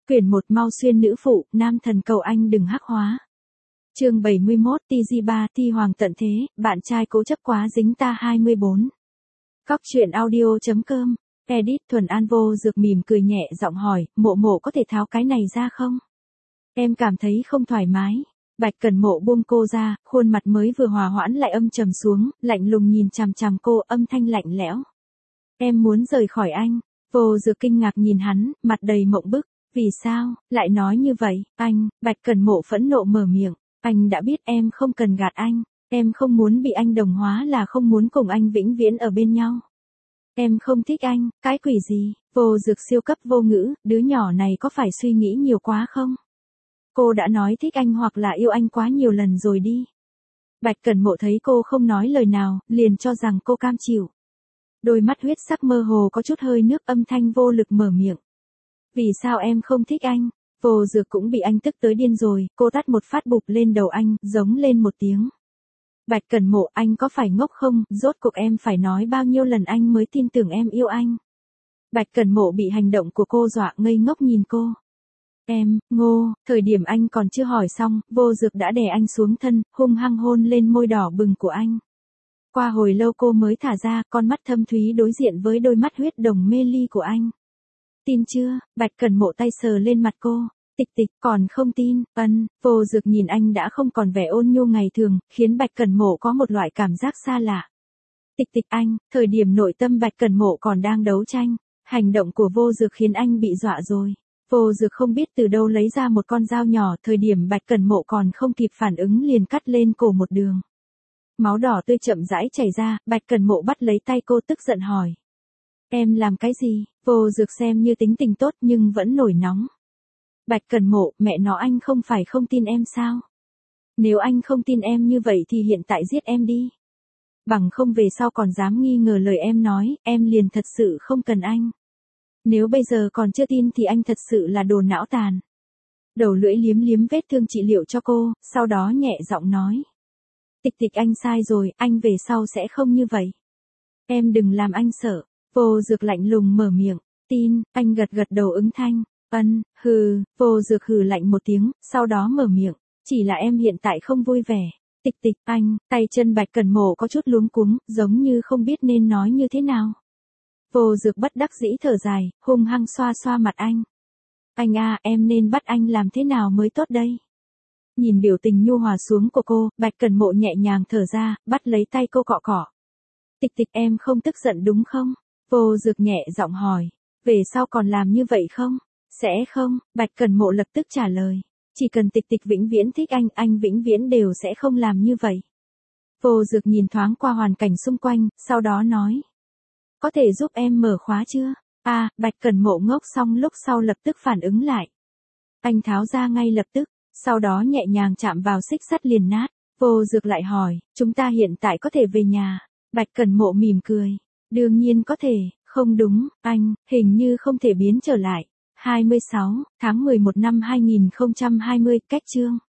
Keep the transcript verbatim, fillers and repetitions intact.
Quyển một Mau xuyên nữ phụ, nam thần cầu anh đừng hắc hóa. Chương bảy mươi mốt T G ba Thi Hoàng tận thế, bạn trai cố chấp quá dính ta hai mươi bốn. Cóc truyện audio.com, edit Thuần An vô dược mỉm cười nhẹ giọng hỏi, mộ mộ có thể tháo cái này ra không? Em cảm thấy không thoải mái. Bạch Cẩn Mộ buông cô ra, khuôn mặt mới vừa hòa hoãn lại âm trầm xuống, lạnh lùng nhìn chằm chằm cô, âm thanh lạnh lẽo. Em muốn rời khỏi anh. Vô dược kinh ngạc nhìn hắn, mặt đầy mộng bức. Vì sao, lại nói như vậy, anh? Bạch Cẩn Mộ phẫn nộ mở miệng. Anh đã biết em không cần gạt anh. Em không muốn bị anh đồng hóa là không muốn cùng anh vĩnh viễn ở bên nhau. Em không thích anh, cái quỷ gì? Vô dược siêu cấp vô ngữ, đứa nhỏ này có phải suy nghĩ nhiều quá không? Cô đã nói thích anh hoặc là yêu anh quá nhiều lần rồi đi. Bạch Cẩn Mộ thấy cô không nói lời nào, liền cho rằng cô cam chịu. Đôi mắt huyết sắc mơ hồ có chút hơi nước, âm thanh vô lực mở miệng. Vì sao em không thích anh? Vô dược cũng bị anh tức tới điên rồi, cô tát một phát bụp lên đầu anh, giống lên một tiếng. Bạch Cẩn Mộ, anh có phải ngốc không? Rốt cuộc em phải nói bao nhiêu lần anh mới tin tưởng em yêu anh? Bạch Cẩn Mộ bị hành động của cô dọa ngây ngốc nhìn cô. Em, ngô, thời điểm anh còn chưa hỏi xong, vô dược đã đè anh xuống thân, hung hăng hôn lên môi đỏ bừng của anh. Qua hồi lâu cô mới thả ra, con mắt thâm thúy đối diện với đôi mắt huyết đồng mê ly của anh. Tin chưa? Bạch Cẩn Mộ tay sờ lên mặt cô. Tịch tịch, còn không tin? Ân. Vô dược nhìn anh đã không còn vẻ ôn nhu ngày thường, khiến Bạch Cẩn Mộ có một loại cảm giác xa lạ. Tịch tịch anh, thời điểm nội tâm Bạch Cẩn Mộ còn đang đấu tranh, hành động của vô dược khiến anh bị dọa rồi. Vô dược không biết từ đâu lấy ra một con dao nhỏ, thời điểm Bạch Cẩn Mộ còn không kịp phản ứng liền cắt lên cổ một đường. Máu đỏ tươi chậm rãi chảy ra, Bạch Cẩn Mộ bắt lấy tay cô tức giận hỏi. Em làm cái gì? Vô dược xem như tính tình tốt nhưng vẫn nổi nóng. Bạch Cẩn Mộ, mẹ nó anh không phải không tin em sao? Nếu anh không tin em như vậy thì hiện tại giết em đi. Bằng không về sau còn dám nghi ngờ lời em nói, em liền thật sự không cần anh. Nếu bây giờ còn chưa tin thì anh thật sự là đồ não tàn. Đầu lưỡi liếm liếm vết thương trị liệu cho cô, sau đó nhẹ giọng nói. Tịch tịch anh sai rồi, anh về sau sẽ không như vậy. Em đừng làm anh sợ. Vô dược lạnh lùng mở miệng. Tin, anh gật gật đầu ứng thanh. Ân, hừ, vô dược hừ lạnh một tiếng, sau đó mở miệng. Chỉ là em hiện tại không vui vẻ. Tịch tịch, anh, tay chân Bạch Cẩn Mộ có chút luống cuống, giống như không biết nên nói như thế nào. Vô dược bất đắc dĩ thở dài, hung hăng xoa xoa mặt anh. Anh à, em nên bắt anh làm thế nào mới tốt đây? Nhìn biểu tình nhu hòa xuống của cô, Bạch Cẩn Mộ nhẹ nhàng thở ra, bắt lấy tay cô cọ cọ. Tịch tịch em không tức giận đúng không? Vô dược nhẹ giọng hỏi. Về sau còn làm như vậy không? Sẽ không, Bạch Cẩn Mộ lập tức trả lời. Chỉ cần tịch tịch vĩnh viễn thích anh, anh vĩnh viễn đều sẽ không làm như vậy. Vô dược nhìn thoáng qua hoàn cảnh xung quanh, sau đó nói. Có thể giúp em mở khóa chưa? À, Bạch Cẩn Mộ ngốc xong lúc sau lập tức phản ứng lại. Anh tháo ra ngay lập tức, sau đó nhẹ nhàng chạm vào xích sắt liền nát. Vô dược lại hỏi, chúng ta hiện tại có thể về nhà? Bạch Cẩn Mộ mỉm cười. Đương nhiên có thể, không đúng, anh, hình như không thể biến trở lại. hai mươi sáu tháng mười một năm hai nghìn không trăm hai mươi, cách chương.